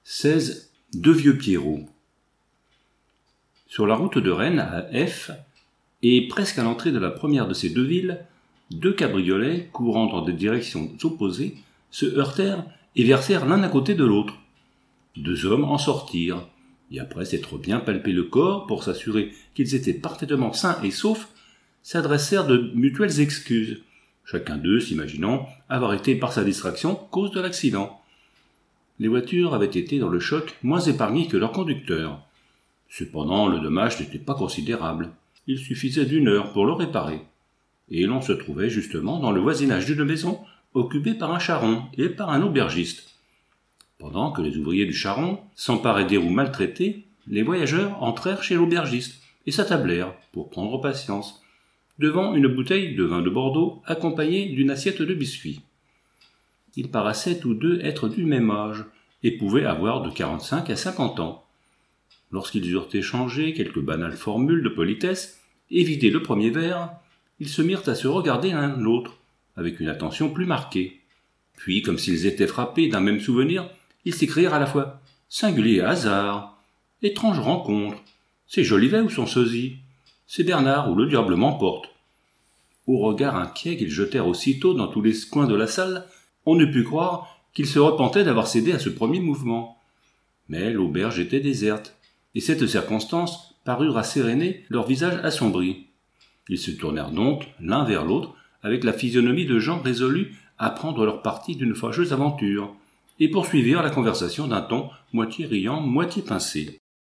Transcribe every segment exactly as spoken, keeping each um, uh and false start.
seize. Deux vieux Pierrots. Sur la route de Rennes à F, et presque à l'entrée de la première de ces deux villes, deux cabriolets, courant dans des directions opposées, se heurtèrent et versèrent l'un à côté de l'autre. Deux hommes en sortirent, et après s'être bien palpé le corps pour s'assurer qu'ils étaient parfaitement sains et saufs, s'adressèrent de mutuelles excuses, chacun d'eux s'imaginant avoir été par sa distraction cause de l'accident. Les voitures avaient été dans le choc moins épargnées que leurs conducteurs. Cependant, le dommage n'était pas considérable. Il suffisait d'une heure pour le réparer. Et l'on se trouvait justement dans le voisinage d'une maison occupée par un charron et par un aubergiste. Pendant que les ouvriers du charron s'emparaient des roues maltraitées, les voyageurs entrèrent chez l'aubergiste et s'attablèrent, pour prendre patience, devant une bouteille de vin de Bordeaux accompagnée d'une assiette de biscuits. Ils paraissaient tous deux être du même âge et pouvaient avoir de quarante-cinq à cinquante ans. Lorsqu'ils eurent échangé quelques banales formules de politesse et vidé le premier verre, ils se mirent à se regarder l'un l'autre avec une attention plus marquée. Puis, comme s'ils étaient frappés d'un même souvenir, ils s'écrièrent à la fois « Singulier hasard !»« Étrange rencontre !»« C'est Jolivet ou son sosie !»« C'est Bernard ou le diable m'emporte !» Au regard inquiet qu'ils jetèrent aussitôt dans tous les coins de la salle, on ne put croire qu'ils se repentaient d'avoir cédé à ce premier mouvement. Mais l'auberge était déserte, et cette circonstance parut rasséréner leurs visages assombris. Ils se tournèrent donc l'un vers l'autre avec la physionomie de gens résolus à prendre leur parti d'une fâcheuse aventure, et poursuivirent la conversation d'un ton moitié riant, moitié pincé.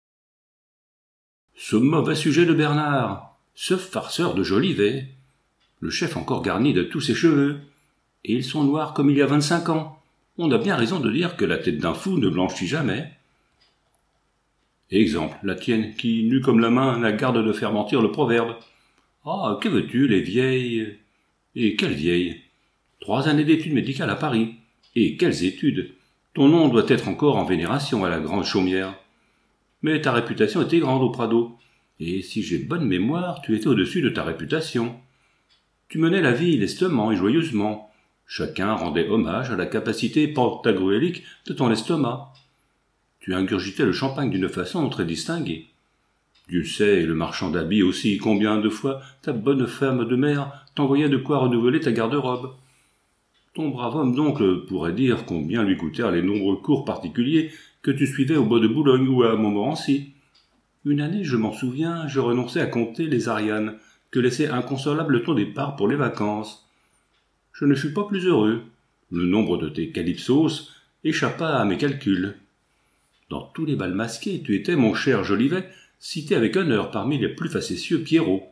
Ce mauvais sujet de Bernard, ce farceur de Jolivet, le chef encore garni de tous ses cheveux, et ils sont noirs comme il y a vingt-cinq ans. On a bien raison de dire que la tête d'un fou ne blanchit jamais. Exemple, la tienne, qui, nue comme la main, la garde de faire mentir le proverbe. Ah, que veux-tu, les vieilles... Et quelles vieilles? Trois années d'études médicales à Paris. Et quelles études? Ton nom doit être encore en vénération à la grande chaumière. Mais ta réputation était grande au Prado. Et si j'ai bonne mémoire, tu étais au-dessus de ta réputation. Tu menais la vie lestement et joyeusement. Chacun rendait hommage à la capacité pantagruélique de ton estomac. Tu ingurgitais le champagne d'une façon très distinguée. Dieu sait, et le marchand d'habits aussi, combien de fois ta bonne femme de mère t'envoyait de quoi renouveler ta garde-robe. Ton brave homme d'oncle pourrait dire combien lui coûtèrent les nombreux cours particuliers que tu suivais au bois de Boulogne ou à Montmorency. Une année, je m'en souviens, je renonçais à compter les Arianes que laissait inconsolable ton départ pour les vacances. Je ne fus pas plus heureux. Le nombre de tes calypsos échappa à mes calculs. Dans tous les bals masqués, tu étais, mon cher Jolivet, cité avec honneur parmi les plus facétieux Pierrots.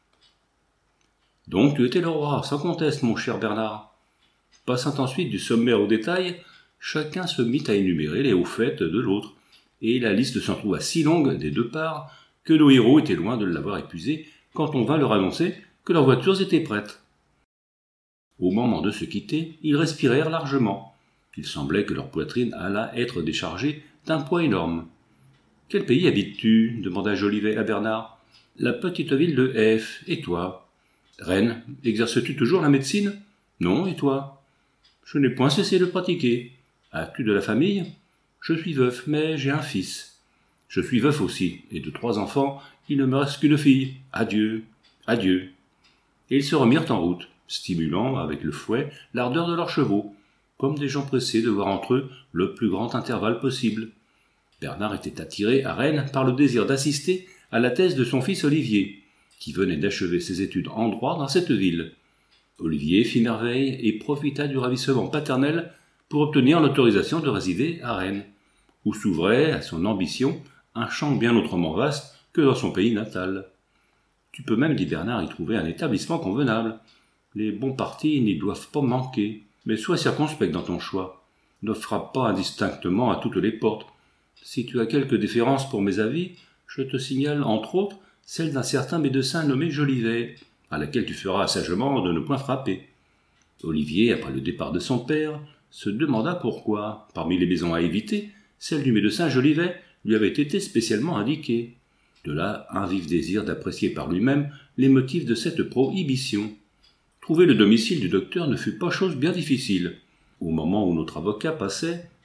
Donc tu étais le roi, sans conteste, mon cher Bernard. Passant ensuite du sommaire au détail, chacun se mit à énumérer les hauts faits de l'autre, et la liste s'en trouva si longue des deux parts que nos héros étaient loin de l'avoir épuisée quand on vint leur annoncer que leurs voitures étaient prêtes. Au moment de se quitter, ils respirèrent largement. Il semblait que leur poitrine allât être déchargée d'un poids énorme. « Quel pays habites-tu » demanda Jolivet à Bernard. « La petite ville de F. Et toi ?»« Rennes. Exerces-tu toujours la médecine ?»« Non, et toi ?»« Je n'ai point cessé de pratiquer. »« As-tu de la famille ?»« Je suis veuf, mais j'ai un fils. »« Je suis veuf aussi, et de trois enfants, il ne me reste qu'une fille. Adieu, adieu. » Et ils se remirent en route, stimulant avec le fouet l'ardeur de leurs chevaux, comme des gens pressés de voir entre eux le plus grand intervalle possible. Bernard était attiré à Rennes par le désir d'assister à la thèse de son fils Olivier, qui venait d'achever ses études en droit dans cette ville. Olivier fit merveille et profita du ravissement paternel pour obtenir l'autorisation de résider à Rennes, où s'ouvrait à son ambition un champ bien autrement vaste que dans son pays natal. Tu peux même, dit Bernard, y trouver un établissement convenable. Les bons partis n'y doivent pas manquer, mais sois circonspect dans ton choix. Ne frappe pas indistinctement à toutes les portes. Si tu as quelque déférence pour mes avis, je te signale, entre autres, celle d'un certain médecin nommé Jolivet, à laquelle tu feras sagement de ne point frapper. Olivier, après le départ de son père, se demanda pourquoi, parmi les maisons à éviter, celle du médecin Jolivet lui avait été spécialement indiquée. De là un vif désir d'apprécier par lui-même les motifs de cette prohibition. Trouver le domicile du docteur ne fut pas chose bien difficile. Au moment où notre avocat passait,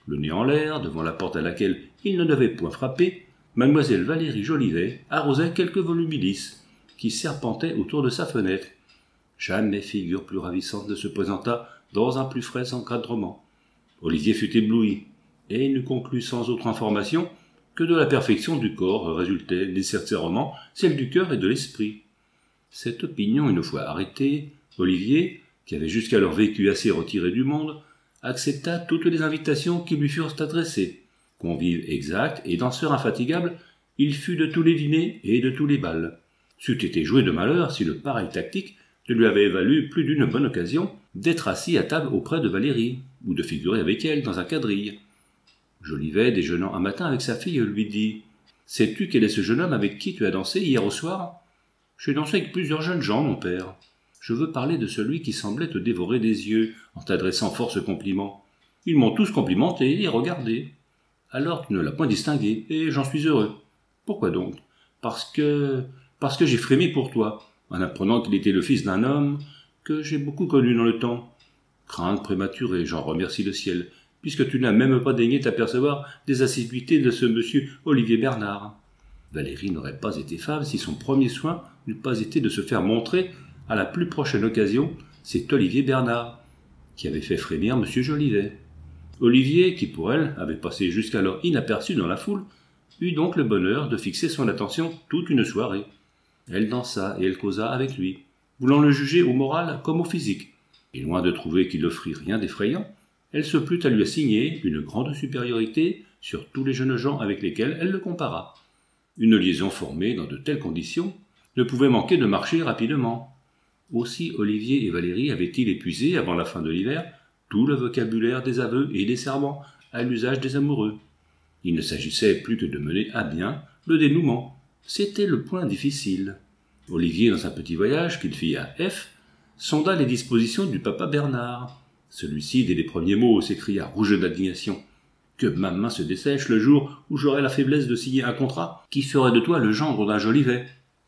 Le nez en l'air, devant la porte à laquelle il ne devait point frapper, mademoiselle Valérie Jolivet arrosait quelques volubilis qui serpentaient autour de sa fenêtre. Jamais figure plus ravissante ne se présenta dans un plus frais encadrement. Olivier fut ébloui, et il ne conclut sans autre information que de la perfection du corps résultait nécessairement celle du cœur et de l'esprit. Cette opinion une fois arrêtée, Olivier, qui avait jusqu'alors vécu assez retiré du monde, accepta toutes les invitations qui lui furent adressées. Convive exact et danseur infatigable, il fut de tous les dîners et de tous les bals. C'eût été joué de malheur si le pareil tactique ne lui avait valu plus d'une bonne occasion d'être assis à table auprès de Valérie, ou de figurer avec elle dans un quadrille. Jolivet, déjeunant un matin avec sa fille, lui dit « Sais-tu quel est ce jeune homme avec qui tu as dansé hier au soir ?»« J'ai dansé avec plusieurs jeunes gens, mon père. Je veux parler de celui qui semblait te dévorer des yeux en t'adressant fort ce compliment. Ils m'ont tous complimenté et regardé. Alors tu ne l'as point distingué, et j'en suis heureux. Pourquoi donc ? Parce que... parce que j'ai frémi pour toi, en apprenant qu'il était le fils d'un homme que j'ai beaucoup connu dans le temps. Crainte prématurée, j'en remercie le ciel, puisque tu n'as même pas daigné t'apercevoir des assiduités de ce monsieur Olivier Bernard. » Valérie n'aurait pas été femme si son premier soin n'eût pas été de se faire montrer, à la plus prochaine occasion, cet Olivier Bernard, qui avait fait frémir M. Jolivet. Olivier, qui pour elle avait passé jusqu'alors inaperçu dans la foule, eut donc le bonheur de fixer son attention toute une soirée. Elle dansa et elle causa avec lui, voulant le juger au moral comme au physique, et loin de trouver qu'il offrit rien d'effrayant, elle se plut à lui assigner une grande supériorité sur tous les jeunes gens avec lesquels elle le compara. Une liaison formée dans de telles conditions ne pouvait manquer de marcher rapidement. Aussi Olivier et Valérie avaient-ils épuisé, avant la fin de l'hiver, tout le vocabulaire des aveux et des serments à l'usage des amoureux. Il ne s'agissait plus que de mener à bien le dénouement. C'était le point difficile. Olivier, dans un petit voyage qu'il fit à F, sonda les dispositions du papa Bernard. Celui-ci, dès les premiers mots, s'écria rouge d'indignation. « Que ma main se dessèche le jour où j'aurai la faiblesse de signer un contrat qui ferait de toi le gendre d'un Jolivet. »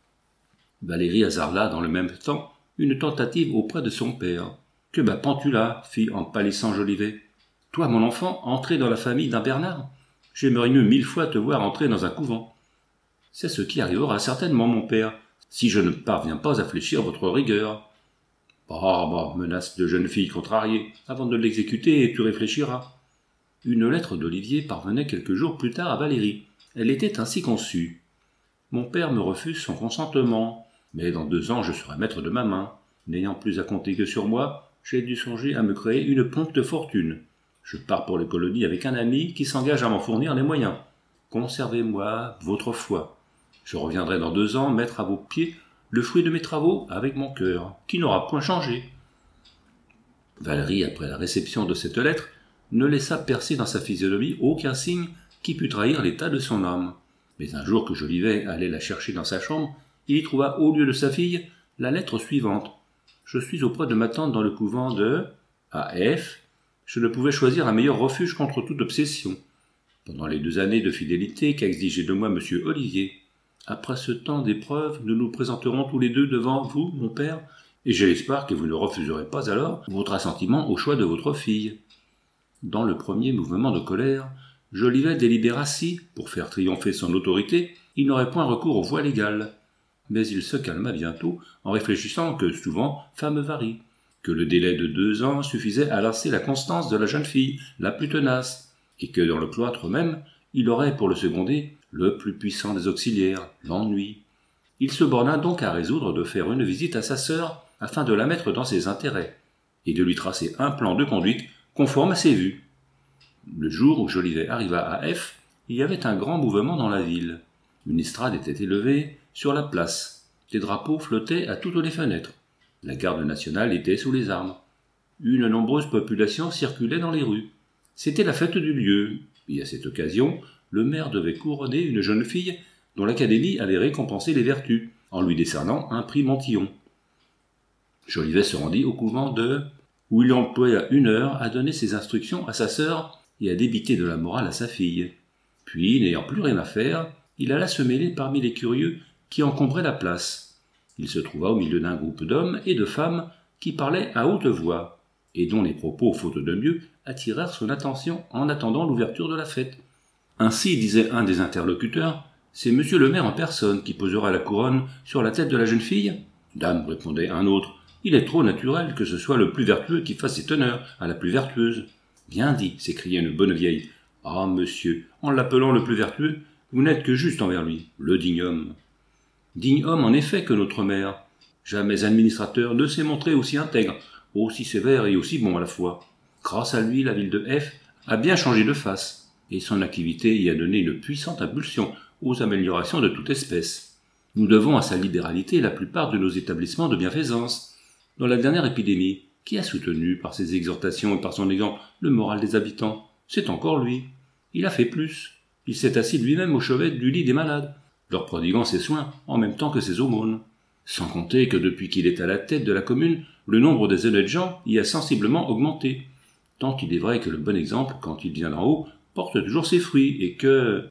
Valérie hasarda dans le même temps une tentative auprès de son père. « Que m'apprends-tu là ?» fit en pâlissant Jolivet. « Toi, mon enfant, entrer dans la famille d'un Bernard ? J'aimerais mieux mille fois te voir entrer dans un couvent. »« C'est ce qui arrivera certainement, mon père, si je ne parviens pas à fléchir votre rigueur. »« Bah, bah, menace de jeune fille contrariée, avant de l'exécuter et tu réfléchiras. » Une lettre d'Olivier parvenait quelques jours plus tard à Valérie. Elle était ainsi conçue. « Mon père me refuse son consentement, mais dans deux ans je serai maître de ma main. N'ayant plus à compter que sur moi, j'ai dû songer à me créer une prompte fortune. Je pars pour les colonies avec un ami qui s'engage à m'en fournir les moyens. Conservez-moi votre foi. Je reviendrai dans deux ans mettre à vos pieds le fruit de mes travaux avec mon cœur, qui n'aura point changé. » Valérie, après la réception de cette lettre, ne laissa percer dans sa physionomie aucun signe qui pût trahir l'état de son âme. Mais un jour que Jolivet allait la chercher dans sa chambre, il y trouva au lieu de sa fille la lettre suivante. « Je suis auprès de ma tante dans le couvent de... A F. Je ne pouvais choisir un meilleur refuge contre toute obsession. Pendant les deux années de fidélité qu'a exigé de moi monsieur Olivier. Après ce temps d'épreuve, nous nous présenterons tous les deux devant vous, mon père, et j'ai l'espoir que vous ne refuserez pas alors votre assentiment au choix de votre fille. » Dans le premier mouvement de colère, Jolivet délibéra si, pour faire triompher son autorité, il n'aurait point recours aux voies légales. Mais il se calma bientôt en réfléchissant que, souvent, femme varie, que le délai de deux ans suffisait à lasser la constance de la jeune fille, la plus tenace, et que dans le cloître même, il aurait pour le seconder le plus puissant des auxiliaires, l'ennui. Il se borna donc à résoudre de faire une visite à sa sœur afin de la mettre dans ses intérêts, et de lui tracer un plan de conduite conforme à ses vues. Le jour où Jolivet arriva à F, il y avait un grand mouvement dans la ville. Une estrade était élevée sur la place. Des drapeaux flottaient à toutes les fenêtres. La garde nationale était sous les armes. Une nombreuse population circulait dans les rues. C'était la fête du lieu, et à cette occasion, le maire devait couronner une jeune fille dont l'académie allait récompenser les vertus, en lui décernant un prix Montillon. Jolivet se rendit au couvent de... où il employa une heure à donner ses instructions à sa sœur et à débiter de la morale à sa fille. Puis, n'ayant plus rien à faire, il alla se mêler parmi les curieux qui encombraient la place. Il se trouva au milieu d'un groupe d'hommes et de femmes qui parlaient à haute voix, et dont les propos, faute de mieux, attirèrent son attention en attendant l'ouverture de la fête. Ainsi, disait un des interlocuteurs, « C'est monsieur le maire en personne qui posera la couronne sur la tête de la jeune fille ?»« Dame, répondait un autre, il est trop naturel que ce soit le plus vertueux qui fasse ses honneurs à la plus vertueuse. »« Bien dit, s'écriait une bonne vieille. Ah, monsieur, en l'appelant le plus vertueux, vous n'êtes que juste envers lui, le digne homme. » Digne homme en effet que notre maire. Jamais administrateur ne s'est montré aussi intègre, aussi sévère et aussi bon à la fois. Grâce à lui, la ville de F a bien changé de face, et son activité y a donné une puissante impulsion aux améliorations de toute espèce. Nous devons à sa libéralité la plupart de nos établissements de bienfaisance. Dans la dernière épidémie, qui a soutenu par ses exhortations et par son exemple le moral des habitants? C'est encore lui. Il a fait plus. Il s'est assis lui-même au chevet du lit des malades, leur prodiguant ses soins en même temps que ses aumônes. Sans compter que depuis qu'il est à la tête de la commune, le nombre des honnêtes gens y a sensiblement augmenté. Tant il est vrai que le bon exemple, quand il vient d'en haut, porte toujours ses fruits, et que...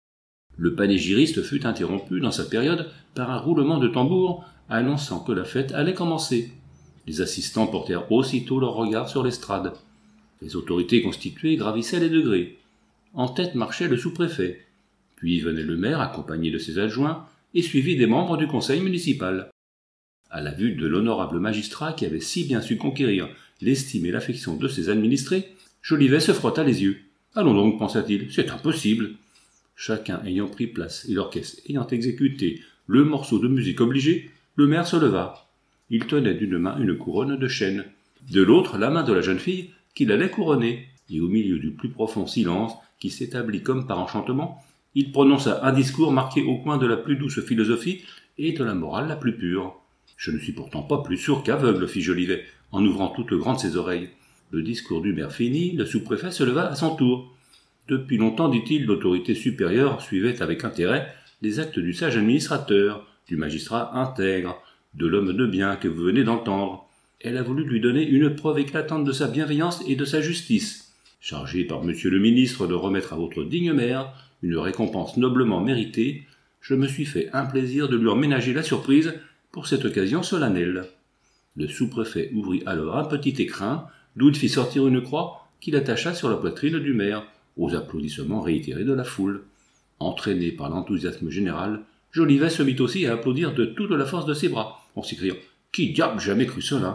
Le panégyriste fut interrompu dans sa période par un roulement de tambour annonçant que la fête allait commencer. Les assistants portèrent aussitôt leur regard sur l'estrade. Les autorités constituées gravissaient les degrés. En tête marchait le sous-préfet. Puis venait le maire accompagné de ses adjoints et suivi des membres du conseil municipal. À la vue de l'honorable magistrat qui avait si bien su conquérir l'estime et l'affection de ses administrés, Jolivet se frotta les yeux. « Allons donc, pensa-t-il, c'est impossible !» Chacun ayant pris place et l'orchestre ayant exécuté le morceau de musique obligé, le maire se leva. Il tenait d'une main une couronne de chêne, de l'autre la main de la jeune fille qu'il allait couronner, et au milieu du plus profond silence qui s'établit comme par enchantement, il prononça un discours marqué au coin de la plus douce philosophie et de la morale la plus pure. « Je ne suis pourtant pas plus sourd qu'aveugle, fit Jolivet, en ouvrant toutes grandes ses oreilles. » Le discours du maire fini, le sous-préfet se leva à son tour. Depuis longtemps, dit-il, l'autorité supérieure suivait avec intérêt les actes du sage administrateur, du magistrat intègre, de l'homme de bien que vous venez d'entendre. Elle a voulu lui donner une preuve éclatante de sa bienveillance et de sa justice. Chargé par monsieur le ministre de remettre à votre digne maire une récompense noblement méritée, je me suis fait un plaisir de lui en ménager la surprise pour cette occasion solennelle. Le sous-préfet ouvrit alors un petit écrin, d'où il fit sortir une croix qu'il attacha sur la poitrine du maire, aux applaudissements réitérés de la foule. Entraîné par l'enthousiasme général, Jolivet se mit aussi à applaudir de toute la force de ses bras, en s'écriant « Qui diable jamais cru cela ?»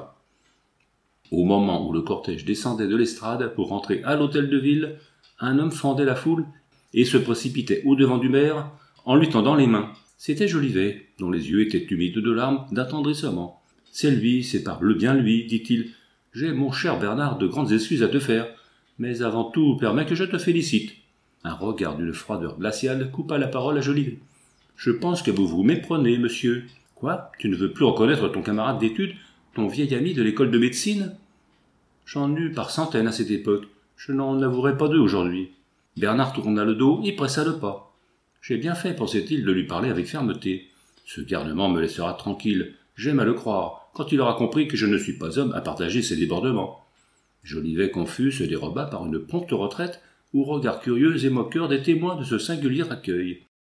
Au moment où le cortège descendait de l'estrade pour rentrer à l'hôtel de ville, un homme fendait la foule et se précipitait au-devant du maire en lui tendant les mains. C'était Jolivet, dont les yeux étaient humides de larmes d'attendrissement. « C'est lui, c'est parbleu bien lui, dit-il. J'ai, mon cher Bernard, de grandes excuses à te faire, mais avant tout, permets que je te félicite. » Un regard d'une froideur glaciale coupa la parole à Jolivet. « Je pense que vous vous méprenez, monsieur. Quoi, tu ne veux plus reconnaître ton camarade d'études, ton vieil ami de l'école de médecine ? J'en eus par centaines à cette époque. Je n'en avouerai pas deux aujourd'hui. » Bernard tourna le dos et pressa le pas. J'ai bien fait, pensait-il, de lui parler avec fermeté. Ce garnement me laissera tranquille, j'aime à le croire, quand il aura compris que je ne suis pas homme à partager ses débordements. Jolivet confus se déroba par une prompte retraite aux regards curieux et moqueurs des témoins de ce singulier accueil.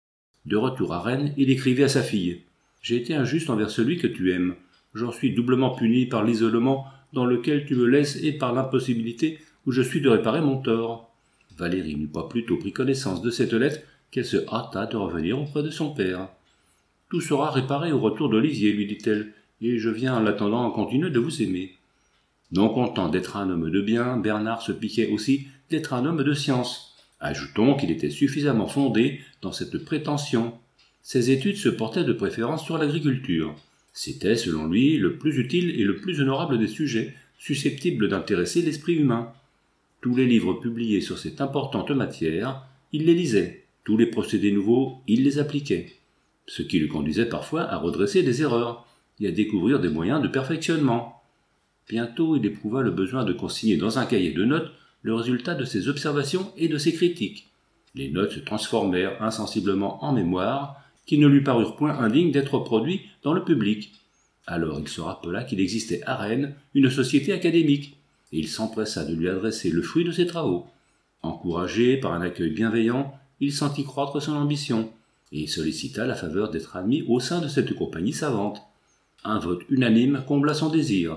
De retour à Rennes, il écrivait à sa fille. « J'ai été injuste envers celui que tu aimes. J'en suis doublement puni par l'isolement dans lequel tu me laisses et par l'impossibilité où je suis de réparer mon tort. » Valérie n'eut pas plutôt pris connaissance de cette lettre qu'elle se hâta de revenir auprès de son père. « Tout sera réparé au retour d'Olivier, lui dit-elle, et je viens en l'attendant continuer de vous aimer. » Non content d'être un homme de bien, Bernard se piquait aussi d'être un homme de science. Ajoutons qu'il était suffisamment fondé dans cette prétention. Ses études se portaient de préférence sur l'agriculture. C'était, selon lui, le plus utile et le plus honorable des sujets susceptibles d'intéresser l'esprit humain. Tous les livres publiés sur cette importante matière, il les lisait. Tous les procédés nouveaux, il les appliquait. Ce qui le conduisait parfois à redresser des erreurs et à découvrir des moyens de perfectionnement. Bientôt, il éprouva le besoin de consigner dans un cahier de notes le résultat de ses observations et de ses critiques. Les notes se transformèrent insensiblement en mémoires qui ne lui parurent point indignes d'être produits dans le public. Alors il se rappela qu'il existait à Rennes une société académique, et il s'empressa de lui adresser le fruit de ses travaux. Encouragé par un accueil bienveillant, il sentit croître son ambition, et sollicita la faveur d'être admis au sein de cette compagnie savante. Un vote unanime combla son désir.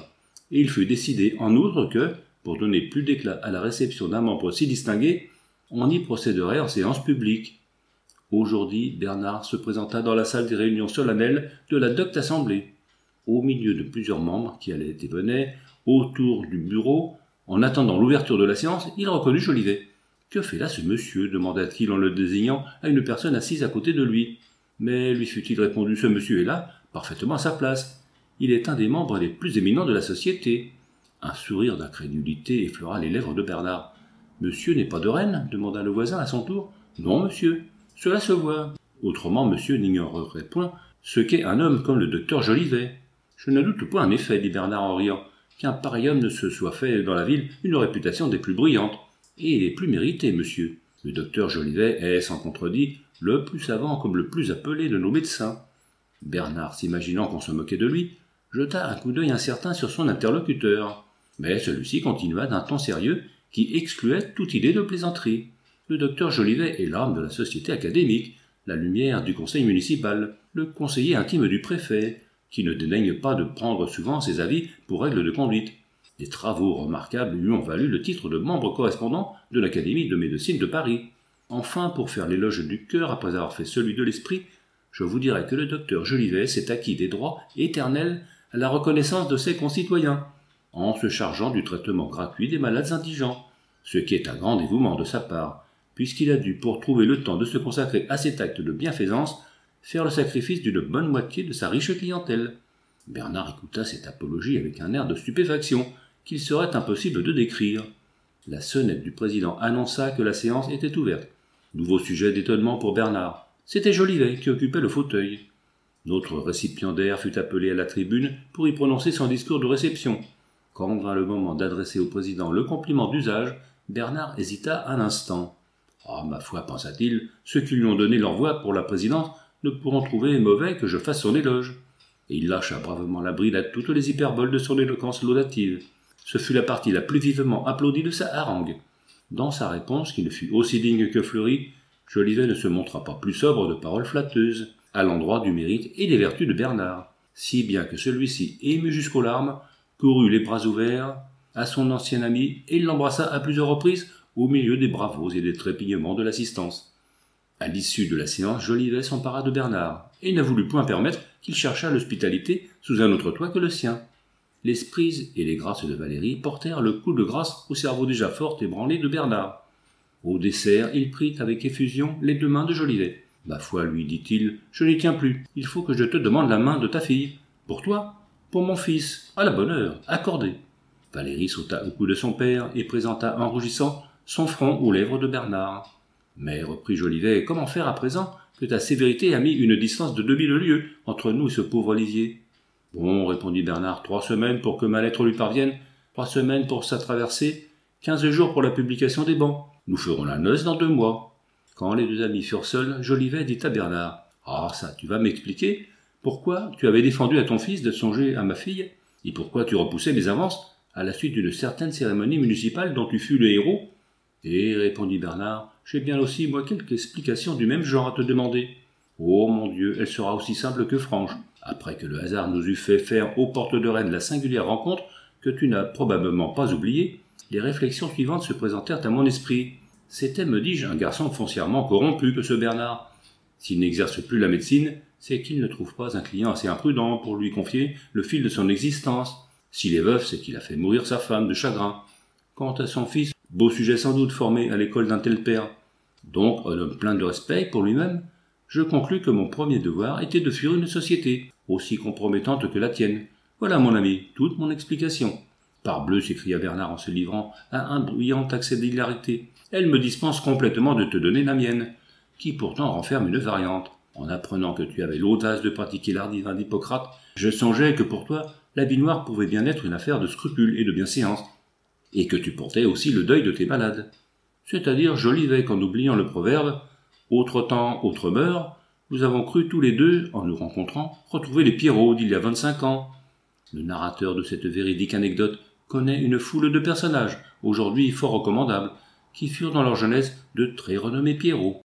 et il fut décidé en outre que, pour donner plus d'éclat à la réception d'un membre si distingué, on y procéderait en séance publique. Aujourd'hui, Bernard se présenta dans la salle des réunions solennelles de la docte assemblée. Au milieu de plusieurs membres qui allaient et venaient, autour du bureau, en attendant l'ouverture de la séance, il reconnut Jolivet. « Que fait là ce monsieur » demanda-t-il en le désignant à une personne assise à côté de lui. Mais lui fut-il répondu, ce monsieur est là, parfaitement à sa place. Il est un des membres les plus éminents de la société. Un sourire d'incrédulité effleura les lèvres de Bernard. « Monsieur n'est pas de Rennes » demanda le voisin à son tour. « Non, monsieur, cela se voit. Autrement, monsieur n'ignorerait point ce qu'est un homme comme le docteur Jolivet. »« Je ne doute pas en effet, dit Bernard en riant, qu'un pareil homme ne se soit fait dans la ville une réputation des plus brillantes. Et il est plus mérité, monsieur. Le docteur Jolivet est, sans contredit, le plus savant comme le plus appelé de nos médecins. » Bernard, s'imaginant qu'on se moquait de lui, jeta un coup d'œil incertain sur son interlocuteur. Mais celui-ci continua d'un ton sérieux qui excluait toute idée de plaisanterie. Le docteur Jolivet est l'âme de la société académique, la lumière du conseil municipal, le conseiller intime du préfet, qui ne dédaigne pas de prendre souvent ses avis pour règle de conduite. Des travaux remarquables lui ont valu le titre de membre correspondant de l'Académie de médecine de Paris. Enfin, pour faire l'éloge du cœur après avoir fait celui de l'esprit, je vous dirai que le docteur Jolivet s'est acquis des droits éternels à la reconnaissance de ses concitoyens, en se chargeant du traitement gratuit des malades indigents, ce qui est un grand dévouement de sa part, puisqu'il a dû, pour trouver le temps de se consacrer à cet acte de bienfaisance, faire le sacrifice d'une bonne moitié de sa riche clientèle. Bernard écouta cette apologie avec un air de stupéfaction qu'il serait impossible de décrire. La sonnette du président annonça que la séance était ouverte. Nouveau sujet d'étonnement pour Bernard. C'était Jolivet qui occupait le fauteuil. Notre récipiendaire fut appelé à la tribune pour y prononcer son discours de réception. Quand vint le moment d'adresser au président le compliment d'usage, Bernard hésita un instant. « Ah, ma foi, pensa-t-il, ceux qui lui ont donné leur voix pour la présidence ne pourront trouver mauvais que je fasse son éloge. » Et il lâcha bravement la bride à toutes les hyperboles de son éloquence laudative. Ce fut la partie la plus vivement applaudie de sa harangue. Dans sa réponse, qui ne fut aussi digne que fleurie, Jolivet ne se montra pas plus sobre de paroles flatteuses, à l'endroit du mérite et des vertus de Bernard, si bien que celui-ci, ému jusqu'aux larmes, courut les bras ouverts à son ancien ami et l'embrassa à plusieurs reprises au milieu des bravos et des trépignements de l'assistance. À l'issue de la séance, Jolivet s'empara de Bernard et ne voulut point permettre qu'il cherchât l'hospitalité sous un autre toit que le sien. Les sprises et les grâces de Valérie portèrent le coup de grâce au cerveau déjà fort ébranlé de Bernard. Au dessert, il prit avec effusion les deux mains de Jolivet. « Ma foi, lui, dit-il, je n'y tiens plus. Il faut que je te demande la main de ta fille. Pour toi ? Pour mon fils. À la bonne heure. Accordé. » Valérie sauta au cou de son père et présenta en rougissant son front aux lèvres de Bernard. « Mais, reprit Jolivet, comment faire à présent que ta sévérité a mis une distance de deux mille lieues entre nous et ce pauvre Olivier ?»« Bon, répondit Bernard, trois semaines pour que ma lettre lui parvienne, trois semaines pour sa traversée, quinze jours pour la publication des bans. Nous ferons la noce dans deux mois. » Quand les deux amis furent seuls, Jolivet dit à Bernard « Ah, ça, tu vas m'expliquer pourquoi tu avais défendu à ton fils de songer à ma fille, et pourquoi tu repoussais mes avances à la suite d'une certaine cérémonie municipale dont tu fus le héros. » « Et, répondit Bernard, j'ai bien aussi, moi, quelques explications du même genre à te demander. Oh, mon Dieu, elle sera aussi simple que franche. Après que le hasard nous eut fait faire aux portes de Rennes la singulière rencontre que tu n'as probablement pas oubliée, les réflexions suivantes se présentèrent à mon esprit. C'était, me dis-je, un garçon foncièrement corrompu que ce Bernard. S'il n'exerce plus la médecine, c'est qu'il ne trouve pas un client assez imprudent pour lui confier le fil de son existence. S'il est veuf, c'est qu'il a fait mourir sa femme de chagrin. Quant à son fils, beau sujet sans doute formé à l'école d'un tel père. Donc, un homme plein de respect pour lui-même, je conclus que mon premier devoir était de fuir une société, aussi compromettante que la tienne. Voilà, mon ami, toute mon explication. Parbleu, s'écria Bernard en se livrant à un bruyant accès d'hilarité. Elle me dispense complètement de te donner la mienne, qui pourtant renferme une variante. En apprenant que tu avais l'audace de pratiquer l'hardi vin d'Hippocrate, je songeais que pour toi, l'habit noir pouvait bien être une affaire de scrupule et de bienséance, et que tu portais aussi le deuil de tes malades. C'est-à-dire Jolivet qu'en oubliant le proverbe « Autre temps, autre mœurs », nous avons cru tous les deux, en nous rencontrant, retrouver les Pierrots d'il y a vingt-cinq ans. Le narrateur de cette véridique anecdote connaît une foule de personnages, aujourd'hui fort recommandables, qui furent dans leur jeunesse de très renommés Pierrots.